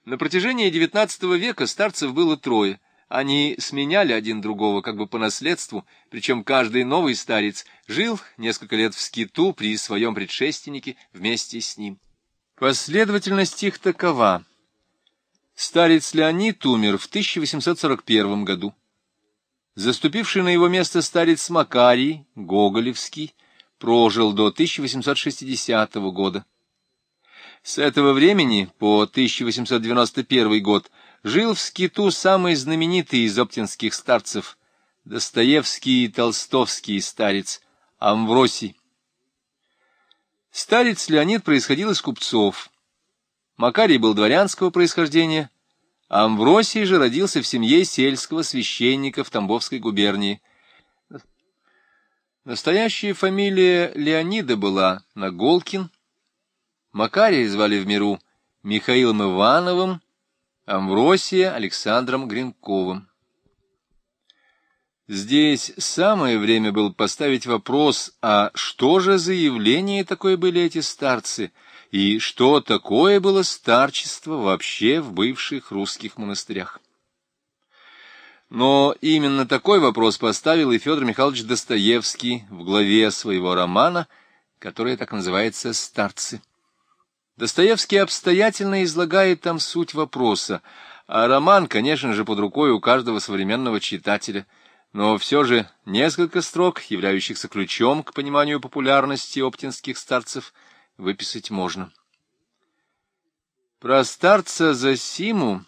На протяжении XIX века старцев было трое. Они сменяли один другого как бы по наследству, причем каждый новый старец жил несколько лет в скиту при своем предшественнике вместе с ним. Последовательность их такова. Старец Леонид умер в 1841 году. Заступивший на его место старец Макарий Гоголевский прожил до 1860 года. С этого времени по 1891 год жил в скиту самый знаменитый из оптинских старцев, Достоевский и толстовский старец Амвросий. Старец Леонид происходил из купцов. Макарий был дворянского происхождения, а Амвросий же родился в семье сельского священника в Тамбовской губернии. Настоящая фамилия Леонида была Наголкин, Макария звали в миру Михаилом Ивановым, Амвросия Александром Гринковым. Здесь самое время было поставить вопрос, а что же за явления такое были эти старцы, и что такое было старчество вообще в бывших русских монастырях? Но именно такой вопрос поставил и Федор Михайлович Достоевский в главе своего романа, который так называется «Старцы». Достоевский обстоятельно излагает там суть вопроса, а роман, конечно же, под рукой у каждого современного читателя, но все же несколько строк, являющихся ключом к пониманию популярности оптинских старцев, выписать можно. Про старца Зосиму,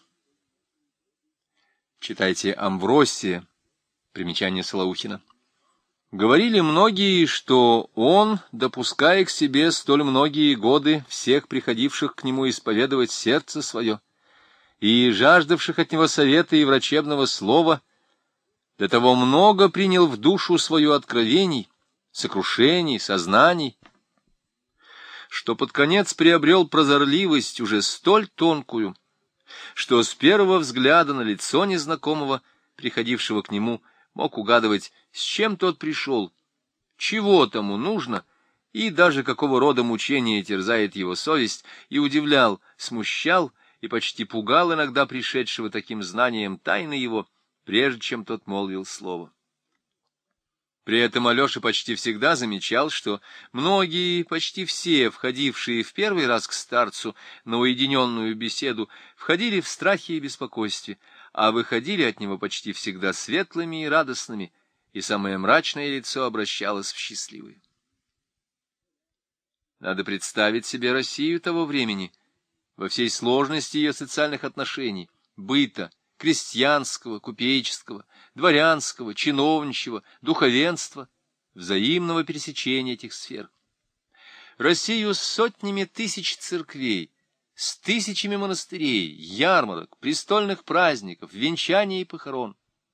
читайте Амвросия, примечание Солоухина, говорили многие, что он, допуская к себе столь многие годы всех приходивших к нему исповедовать сердце свое и жаждавших от него совета и врачебного слова, до того много принял в душу свою откровений, сокрушений, сознаний, что под конец приобрел прозорливость уже столь тонкую, что с первого взгляда на лицо незнакомого, приходившего к нему, мог угадывать, с чем тот пришел, чего тому нужно, и даже какого рода мучения терзает его совесть, и удивлял, смущал и почти пугал иногда пришедшего таким знанием тайны его, прежде чем тот молвил слово. При этом Алеша почти всегда замечал, что многие, почти все, входившие в первый раз к старцу на уединенную беседу, входили в страхе и беспокойстве, а выходили от него почти всегда светлыми и радостными, и самое мрачное лицо обращалось в счастливое. Надо представить себе Россию того времени, во всей сложности ее социальных отношений, быта, крестьянского, купеческого, дворянского, чиновничьего, духовенства, взаимного пересечения этих сфер. Россию с сотнями тысяч церквей, с тысячами монастырей, ярмарок, престольных праздников, венчаний и похорон.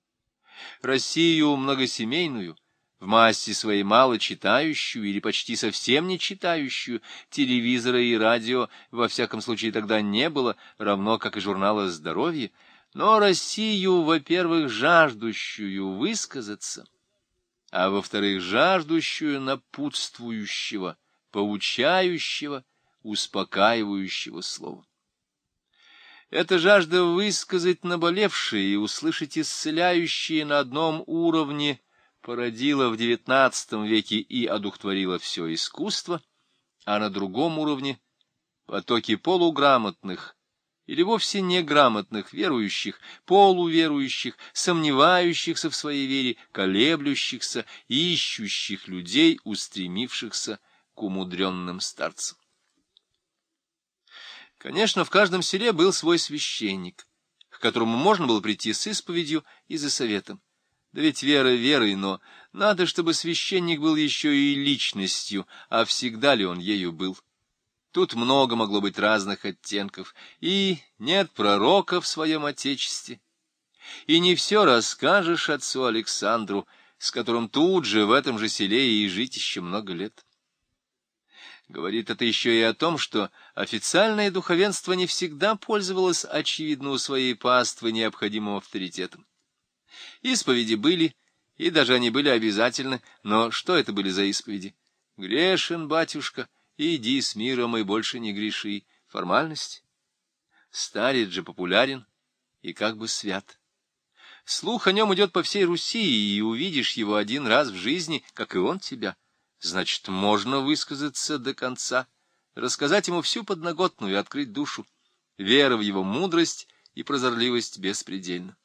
Россию многосемейную, в массе своей мало читающую или почти совсем не читающую, телевизора и радио, во всяком случае, тогда не было, равно как и журнала «Здоровье», но Россию, во-первых, жаждущую высказаться, а во-вторых, жаждущую напутствующего, поучающего, успокаивающего слова. Эта жажда высказать наболевшее и услышать исцеляющее на одном уровне породила в XIX веке и одухотворила все искусство, а на другом уровне потоки полуграмотных или вовсе неграмотных верующих, полуверующих, сомневающихся в своей вере, колеблющихся, ищущих людей, устремившихся к умудренным старцам. Конечно, в каждом селе был свой священник, к которому можно было прийти с исповедью и за советом. Да ведь вера верой, но надо, чтобы священник был еще и личностью, а всегда ли он ею был? Тут много могло быть разных оттенков, и нет пророка в своем отечестве. И не все расскажешь отцу Александру, с которым тут же в этом же селе и жить еще много лет. Говорит это еще и о том, что официальное духовенство не всегда пользовалось, очевидно, у своей паствы необходимым авторитетом. Исповеди были, и даже они были обязательны, но что это были за исповеди? «Грешен, батюшка, иди с миром и больше не греши». Формальность. Старец же популярен и как бы свят. Слух о нем идет по всей Руси, и увидишь его один раз в жизни, как и он тебя. Значит, можно высказаться до конца, рассказать ему всю подноготную и открыть душу. Вера в его мудрость и прозорливость беспредельна.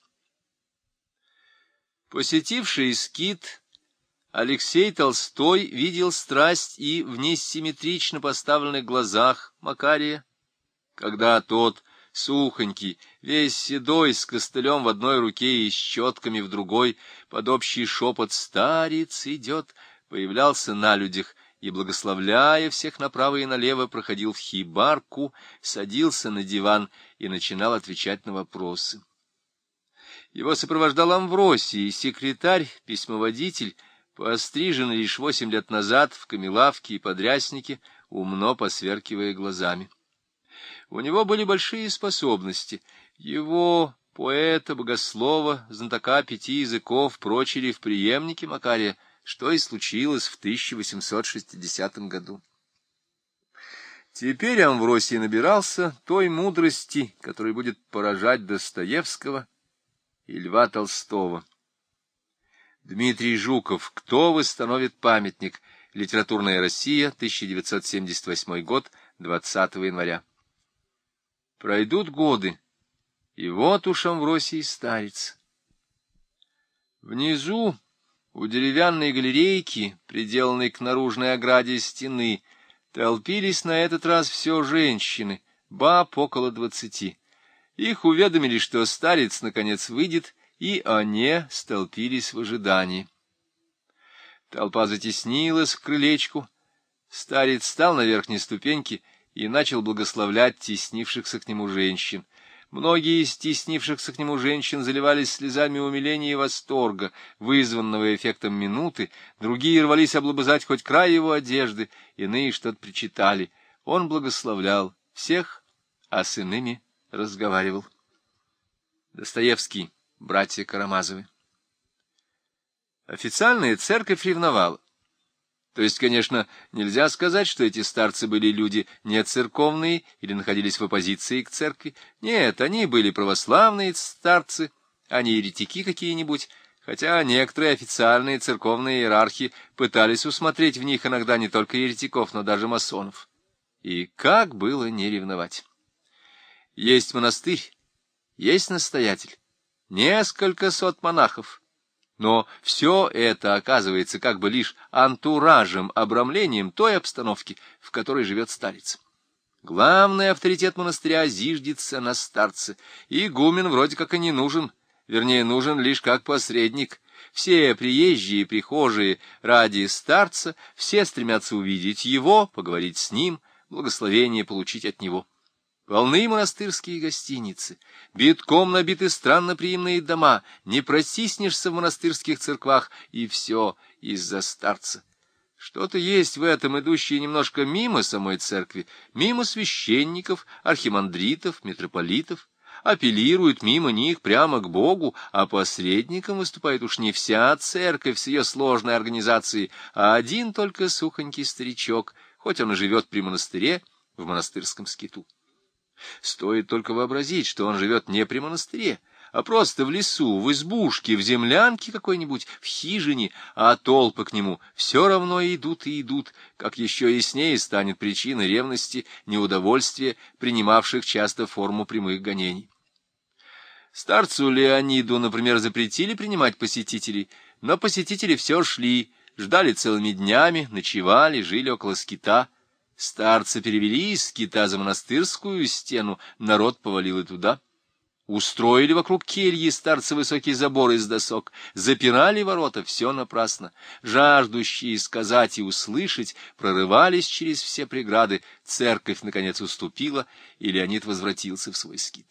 Посетивший скит, Алексей Толстой видел страсть и в несимметрично поставленных глазах Макария, когда тот, сухонький, весь седой, с костылем в одной руке и с четками в другой, под общий шепот «Старец идет», появлялся на людях и, благословляя всех направо и налево, проходил в хибарку, садился на диван и начинал отвечать на вопросы. Его сопровождал Амвросий, секретарь, письмоводитель, постриженный лишь 8 лет назад в камелавке и подряснике, умно посверкивая глазами. У него были большие способности. Его, поэта, богослова, знатока 5 языков, прочили в преемнике Макария, что и случилось в 1860 году. Теперь Амвросий набирался той мудрости, которая будет поражать Достоевского и Льва Толстого. Дмитрий Жуков. Кто восстановит памятник? Литературная Россия, 1978 год, 20 января. Пройдут годы, и вот уж Амвросий старец. Внизу, у деревянной галерейки, приделанной к наружной ограде стены, толпились на этот раз все женщины, баб около 20. Их уведомили, что старец наконец выйдет, и они столпились в ожидании. Толпа затеснилась к крылечку. Старец встал на верхней ступеньке и начал благословлять теснившихся к нему женщин. Многие из теснившихся к нему женщин заливались слезами умиления и восторга, вызванного эффектом минуты, другие рвались облобызать хоть край его одежды, иные что-то причитали. Он благословлял всех, а с иными разговаривал. Достоевский. Братья Карамазовы. Официальная церковь ревновала. То есть, конечно, нельзя сказать, что эти старцы были люди не церковные или находились в оппозиции к церкви. Нет, они были православные старцы, а не еретики какие-нибудь, хотя некоторые официальные церковные иерархи пытались усмотреть в них иногда не только еретиков, но даже масонов. И как было не ревновать? Есть монастырь, есть настоятель, несколько сот монахов. Но все это оказывается как бы лишь антуражем, обрамлением той обстановки, в которой живет старец. Главный авторитет монастыря зиждется на старце, и игумен вроде как и не нужен, вернее, нужен лишь как посредник. Все приезжие и прихожие ради старца, все стремятся увидеть его, поговорить с ним, благословение получить от него. Полны монастырские гостиницы, битком набиты странноприимные дома, не протиснешься в монастырских церквах, и все из-за старца. Что-то есть в этом, идущее немножко мимо самой церкви, мимо священников, архимандритов, митрополитов, апеллирует мимо них прямо к Богу, а посредником выступает уж не вся церковь с ее сложной организацией, а один только сухонький старичок, хоть он и живет при монастыре, в монастырском скиту. Стоит только вообразить, что он живет не при монастыре, а просто в лесу, в избушке, в землянке какой-нибудь, в хижине, а толпы к нему все равно идут и идут, как еще яснее станет причина ревности, неудовольствия, принимавших часто форму прямых гонений. Старцу Леониду, например, запретили принимать посетителей, но посетители все шли, ждали целыми днями, ночевали, жили около скита. Старца перевели из скита за монастырскую стену, народ повалил и туда. Устроили вокруг кельи старца высокий забор из досок, запирали ворота, все напрасно. Жаждущие сказать и услышать прорывались через все преграды, церковь, наконец, уступила, и Леонид возвратился в свой скит.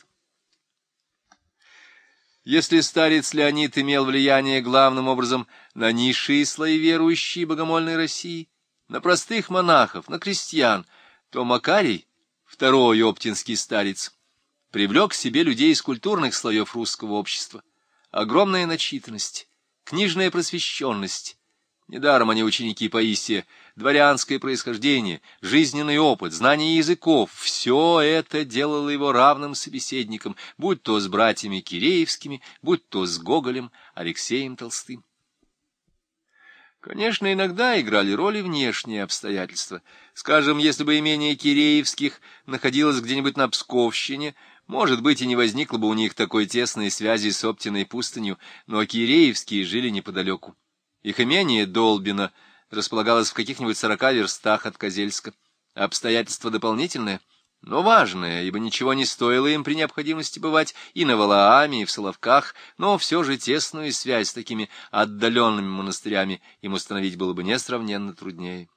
Если старец Леонид имел влияние главным образом на низшие слои верующей и богомольной России, на простых монахов, на крестьян, то Макарий, второй оптинский старец, привлек к себе людей из культурных слоев русского общества. Огромная начитанность, книжная просвещенность, Недаром они ученики Паисия. Дворянское происхождение, жизненный опыт, знание языков — все это делало его равным собеседником, будь то с братьями Киреевскими, будь то с Гоголем, Алексеем Толстым. Конечно, иногда играли роль и внешние обстоятельства. Скажем, если бы имение Киреевских находилось где-нибудь на Псковщине, может быть, и не возникло бы у них такой тесной связи с Оптиной пустынью, но Киреевские жили неподалеку. Их имение Долбино располагалось в каких-нибудь 40 верстах от Козельска. Обстоятельство дополнительное, но важное, ибо ничего не стоило им при необходимости бывать и на Валааме, и в Соловках, но все же тесную связь с такими отдаленными монастырями им установить было бы несравненно труднее.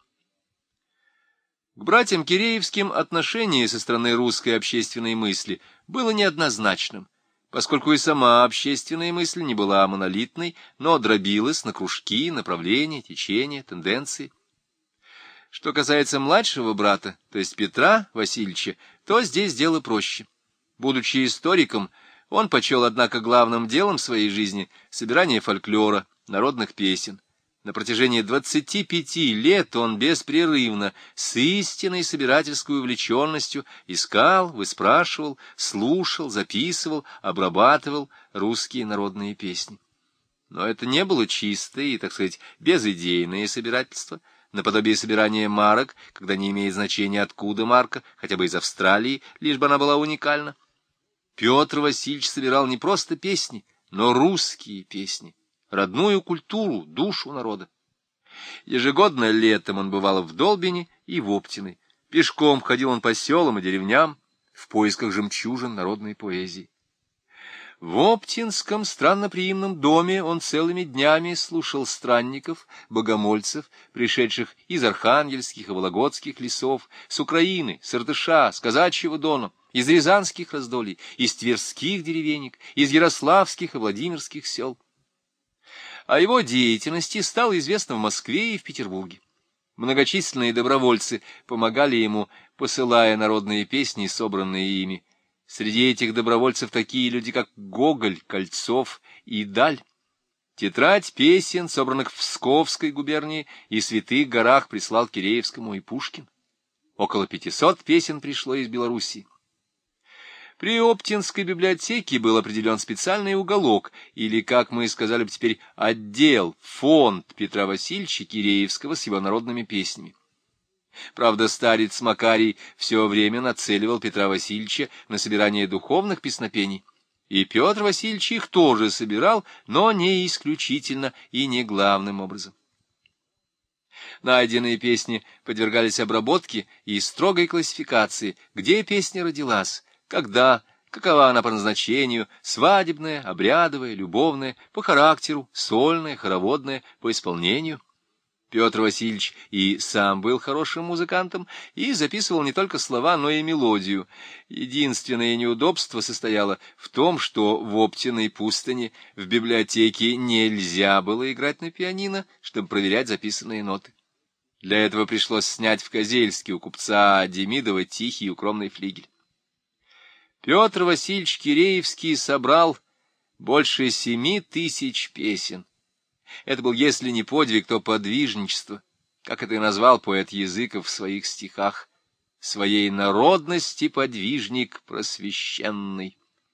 К братьям Киреевским отношение со стороны русской общественной мысли было неоднозначным, поскольку и сама общественная мысль не была монолитной, но дробилась на кружки, направления, течения, тенденции. Что касается младшего брата, то есть Петра Васильевича, то здесь дело проще. Будучи историком, он почел, однако, главным делом своей жизни собирание фольклора, народных песен. На протяжении 25 лет он беспрерывно, с истинной собирательской увлеченностью искал, выспрашивал, слушал, записывал, обрабатывал русские народные песни. Но это не было чистое и, так сказать, безидейное собирательство, наподобие собирания марок, когда не имеет значения, откуда марка, хотя бы из Австралии, лишь бы она была уникальна. Петр Васильевич собирал не просто песни, но русские песни, родную культуру, душу народа. Ежегодно летом он бывал в Долбине и в Оптиной. Пешком ходил он по селам и деревням в поисках жемчужин народной поэзии. В Оптинском странноприимном доме он целыми днями слушал странников, богомольцев, пришедших из архангельских и вологодских лесов, с Украины, с Иртыша, с Казачьего Дона, из рязанских раздолий, из тверских деревенек, из ярославских и владимирских сел. О его деятельности стало известно в Москве и в Петербурге. Многочисленные добровольцы помогали ему, посылая народные песни, собранные ими. Среди этих добровольцев такие люди, как Гоголь, Кольцов и Даль. Тетрадь песен, собранных в Псковской губернии и Святых горах, прислал Киреевскому и Пушкин. Около 500 песен пришло из Белоруссии. При Оптинской библиотеке был определен специальный уголок, или, как мы сказали бы теперь, отдел, фонд Петра Васильевича Киреевского с его народными песнями. Правда, старец Макарий все время нацеливал Петра Васильевича на собирание духовных песнопений, и Петр Васильевич их тоже собирал, но не исключительно и не главным образом. Найденные песни подвергались обработке и строгой классификации, где песня родилась, когда, какова она по назначению, свадебная, обрядовая, любовная, по характеру, сольная, хороводная, по исполнению. Петр Васильевич и сам был хорошим музыкантом и записывал не только слова, но и мелодию. Единственное неудобство состояло в том, что в Оптиной пустыне в библиотеке нельзя было играть на пианино, чтобы проверять записанные ноты. Для этого пришлось снять в Козельске у купца Демидова тихий и укромный флигель. Петр Васильевич Киреевский собрал больше 7000 песен. Это был, если не подвиг, то подвижничество, как это и назвал поэт Языков в своих стихах, своей народности подвижник просвещенный.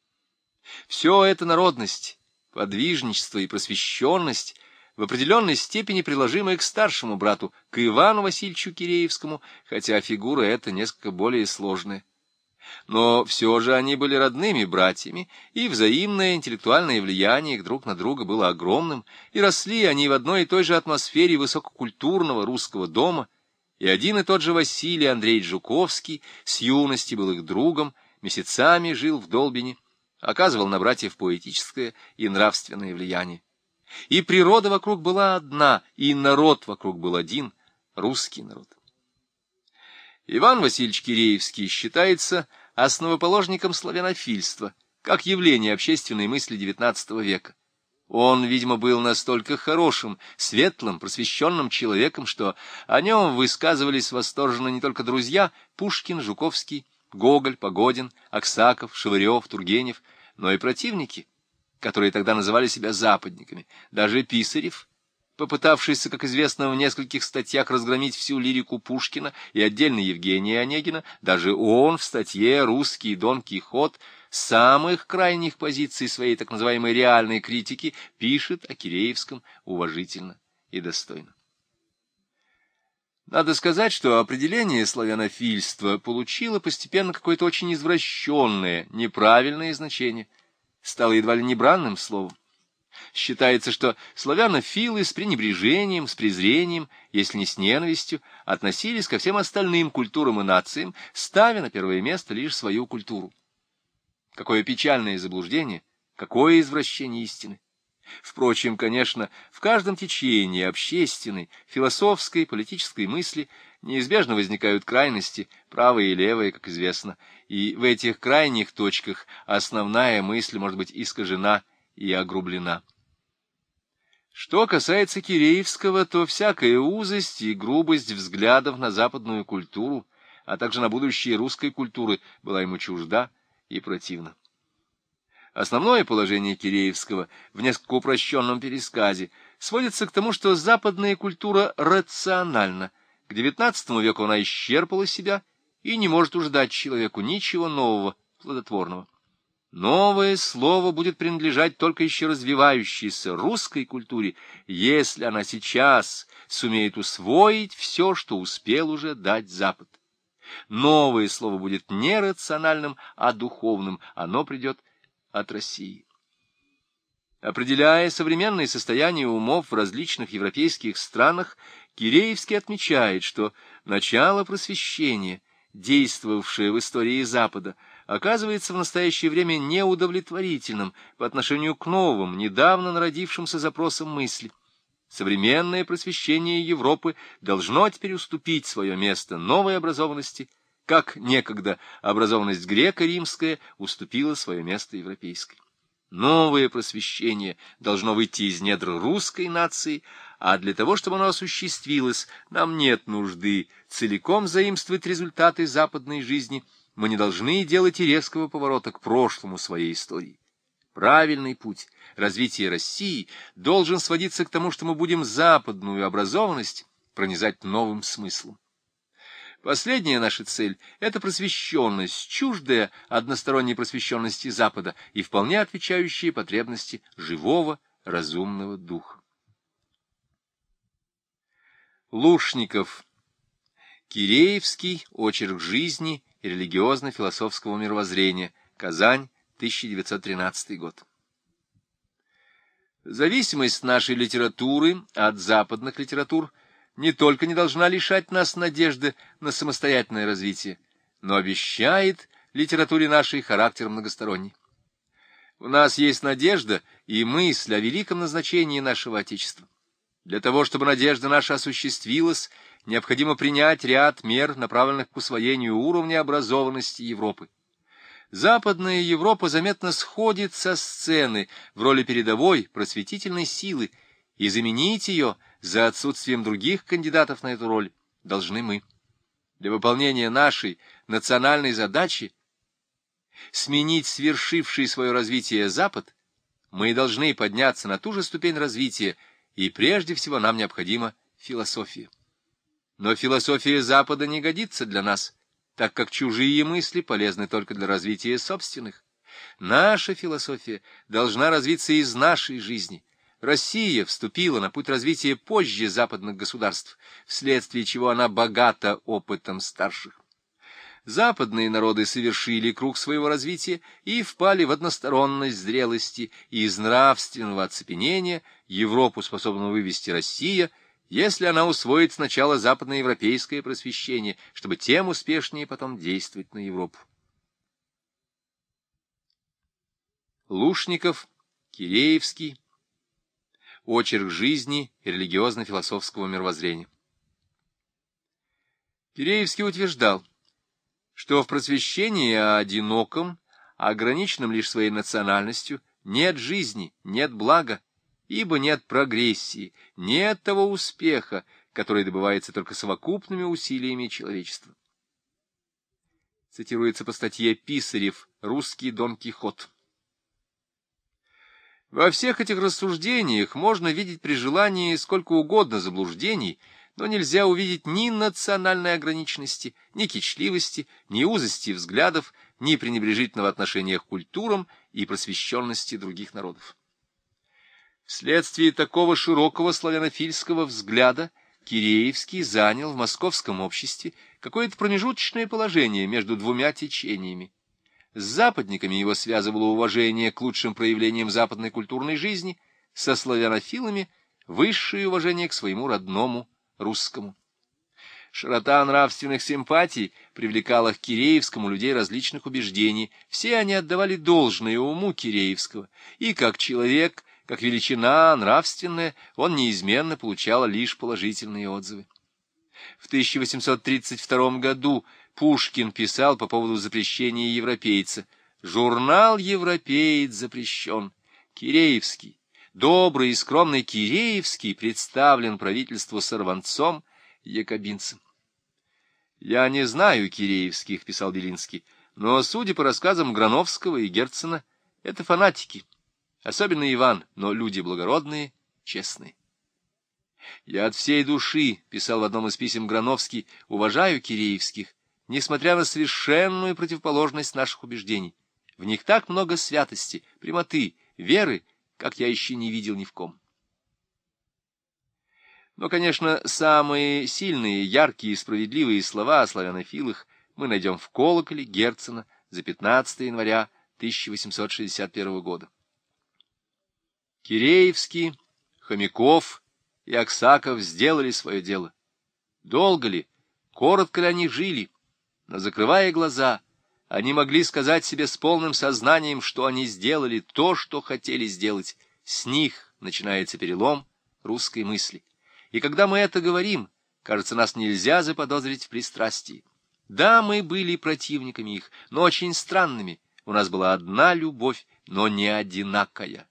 Все это народность, подвижничество и просвещенность в определенной степени приложимы к старшему брату, к Ивану Васильевичу Киреевскому, хотя фигура эта несколько более сложная. Но все же они были родными братьями, и взаимное интеллектуальное влияние их друг на друга было огромным, и росли они в одной и той же атмосфере высококультурного русского дома, и один и тот же Василий Андреевич Жуковский с юности был их другом, месяцами жил в Долбине, оказывал на братьев поэтическое и нравственное влияние. И природа вокруг была одна, и народ вокруг был один — русский народ. Иван Васильевич Киреевский считается основоположником славянофильства, как явление общественной мысли XIX века. Он, видимо, был настолько хорошим, светлым, просвещенным человеком, что о нем высказывались восторженно не только друзья Пушкин, Жуковский, Гоголь, Погодин, Аксаков, Шевырев, Тургенев, но и противники, которые тогда называли себя западниками, даже Писарев, попытавшийся, как известно, в нескольких статьях разгромить всю лирику Пушкина и отдельно Евгения Онегина, даже он в статье «Русский Дон Кихот» с самых крайних позиций своей так называемой реальной критики пишет о Киреевском уважительно и достойно. Надо сказать, что определение славянофильства получило постепенно какое-то очень извращенное, неправильное значение, стало едва ли не бранным словом. Считается, что славянофилы с пренебрежением, с презрением, если не с ненавистью, относились ко всем остальным культурам и нациям, ставя на первое место лишь свою культуру. Какое печальное заблуждение, какое извращение истины! Впрочем, конечно, в каждом течении общественной, философской, политической мысли неизбежно возникают крайности, правые и левые, как известно, и в этих крайних точках основная мысль может быть искажена и огрублена. Что касается Киреевского, то всякая узость и грубость взглядов на западную культуру, а также на будущее русской культуры, была ему чужда и противна. Основное положение Киреевского в несколько упрощенном пересказе сводится к тому, что западная культура рациональна. К XIX веку она исчерпала себя и не может уж дать человеку ничего нового, плодотворного. Новое слово будет принадлежать только еще развивающейся русской культуре, если она сейчас сумеет усвоить все, что успел уже дать Запад. Новое слово будет не рациональным, а духовным, оно придет от России. Определяя современное состояние умов в различных европейских странах, Киреевский отмечает, что начало просвещения, действовавшее в истории Запада, оказывается в настоящее время неудовлетворительным по отношению к новым, недавно народившимся запросам мысли. Современное просвещение Европы должно теперь уступить свое место новой образованности, как некогда образованность греко-римская уступила свое место европейской. Новое просвещение должно выйти из недр русской нации, а для того, чтобы оно осуществилось, нам нет нужды целиком заимствовать результаты западной жизни, мы не должны делать и резкого поворота к прошлому своей истории. Правильный путь развития России должен сводиться к тому, что мы будем западную образованность пронизать новым смыслом. Последняя наша цель — это просвещенность, чуждая односторонней просвещенности Запада и вполне отвечающая потребности живого, разумного духа. Лушников. Киреевский. Очерк жизни и религиозно-философского мировоззрения. Казань, 1913 год. Зависимость нашей литературы от западных литератур не только не должна лишать нас надежды на самостоятельное развитие, но обещает литературе нашей характер многосторонний. У нас есть надежда и мысль о великом назначении нашего Отечества. Для того, чтобы надежда наша осуществилась, необходимо принять ряд мер, направленных к усвоению уровня образованности Европы. Западная Европа заметно сходит со сцены в роли передовой просветительной силы, и заменить ее за отсутствием других кандидатов на эту роль должны мы. Для выполнения нашей национальной задачи сменить свершивший свое развитие Запад, мы должны подняться на ту же ступень развития, и прежде всего нам необходима философия. Но философия Запада не годится для нас, так как чужие мысли полезны только для развития собственных. Наша философия должна развиться из нашей жизни. Россия вступила на путь развития позже западных государств, вследствие чего она богата опытом старших. Западные народы совершили круг своего развития и впали в односторонность зрелости, и из нравственного оцепенения Европу способна вывести Россия, если она усвоит сначала западноевропейское просвещение, чтобы тем успешнее потом действовать на Европу. Лушников, Киреевский. Очерк жизни и религиозно-философского мировоззрения. Киреевский утверждал, что в просвещении о одиноком, ограниченном лишь своей национальностью, нет жизни, нет блага, ибо нет прогрессии, нет того успеха, который добывается только совокупными усилиями человечества. Цитируется по статье Писарев «Русский Дон Кихот». Во всех этих рассуждениях можно видеть при желании сколько угодно заблуждений, но нельзя увидеть ни национальной ограниченности, ни кичливости, ни узости взглядов, ни пренебрежительного отношения к культурам и просвещенности других народов. Вследствие такого широкого славянофильского взгляда Киреевский занял в московском обществе какое-то промежуточное положение между двумя течениями. С западниками его связывало уважение к лучшим проявлениям западной культурной жизни, со славянофилами — высшее уважение к своему родному русскому. Широта нравственных симпатий привлекала к Киреевскому людей различных убеждений. Все они отдавали должное уму Киреевского, и как человек, как величина нравственная, он неизменно получал лишь положительные отзывы. В 1832 году Пушкин писал по поводу запрещения европейца: «Журнал «Европеец» запрещен. Киреевский, добрый и скромный Киреевский представлен правительству сорванцом, якобинцем». «Я не знаю Киреевских», — писал Белинский, «но, судя по рассказам Грановского и Герцена, это фанатики, особенно Иван, но люди благородные, честные». «Я от всей души», — писал в одном из писем Грановский, — «уважаю Киреевских, несмотря на совершенную противоположность наших убеждений. В них так много святости, прямоты, веры, как я еще не видел ни в ком». Но, конечно, самые сильные, яркие и справедливые слова о славянофилах мы найдем в колоколе Герцена за 15 января 1861 года. Киреевский, Хомяков и Аксаков сделали свое дело. Долго ли, коротко ли они жили, но, закрывая глаза, они могли сказать себе с полным сознанием, что они сделали то, что хотели сделать. С них начинается перелом русской мысли. И когда мы это говорим, кажется, нас нельзя заподозрить в пристрастии. Да, мы были противниками их, но очень странными. У нас была одна любовь, но не одинакая.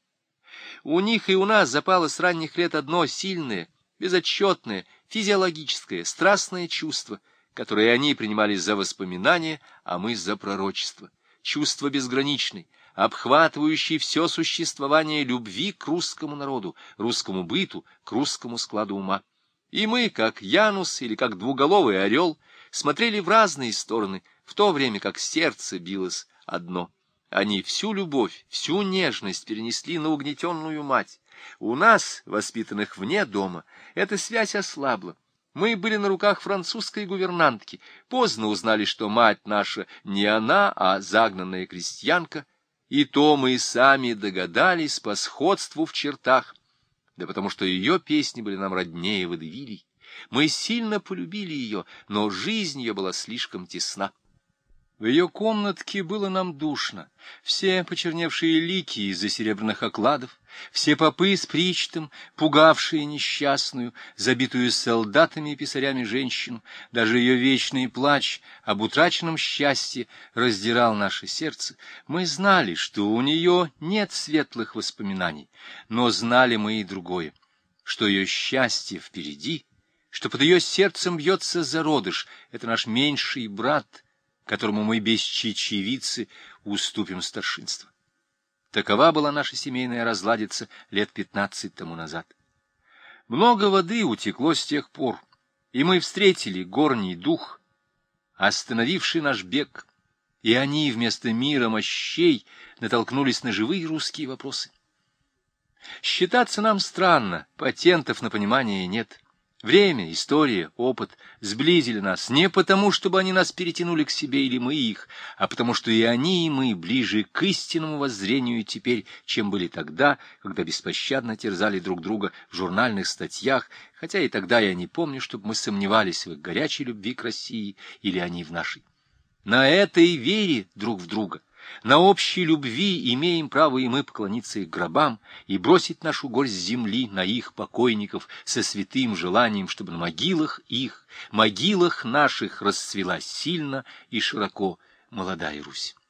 У них и у нас запало с ранних лет одно сильное, безотчетное, физиологическое, страстное чувство, которое они принимали за воспоминание, а мы за пророчество. Чувство безграничной, обхватывающей все существование любви к русскому народу, русскому быту, к русскому складу ума. И мы, как Янус или как двуголовый орел, смотрели в разные стороны, в то время как сердце билось одно. Они всю любовь, всю нежность перенесли на угнетенную мать. У нас, воспитанных вне дома, эта связь ослабла. Мы были на руках французской гувернантки, поздно узнали, что мать наша не она, а загнанная крестьянка, и то мы сами догадались по сходству в чертах, да потому что ее песни были нам роднее водевилей. Мы сильно полюбили ее, но жизнь ее была слишком тесна. В ее комнатке было нам душно. Все почерневшие лики из-за серебряных окладов, все попы с причтом, пугавшие несчастную, забитую солдатами и писарями женщину, даже ее вечный плач об утраченном счастье раздирал наше сердце. Мы знали, что у нее нет светлых воспоминаний, но знали мы и другое, что ее счастье впереди, что под ее сердцем бьется зародыш, это наш меньший брат, которому мы без чечевицы уступим старшинство. Такова была наша семейная разладица лет 15 тому назад. Много воды утекло с тех пор, и мы встретили горний дух, остановивший наш бег, и они вместо мира мощей натолкнулись на живые русские вопросы. Считаться нам странно, патентов на понимание нет. Время, история, опыт сблизили нас не потому, чтобы они нас перетянули к себе или мы их, а потому что и они, и мы ближе к истинному воззрению теперь, чем были тогда, когда беспощадно терзали друг друга в журнальных статьях, хотя и тогда я не помню, чтобы мы сомневались в их горячей любви к России или они в нашей. На этой вере друг в друга, на общей любви имеем право и мы поклониться их гробам и бросить нашу горсть земли на их покойников со святым желанием, чтобы на могилах их, могилах наших расцвела сильно и широко молодая Русь.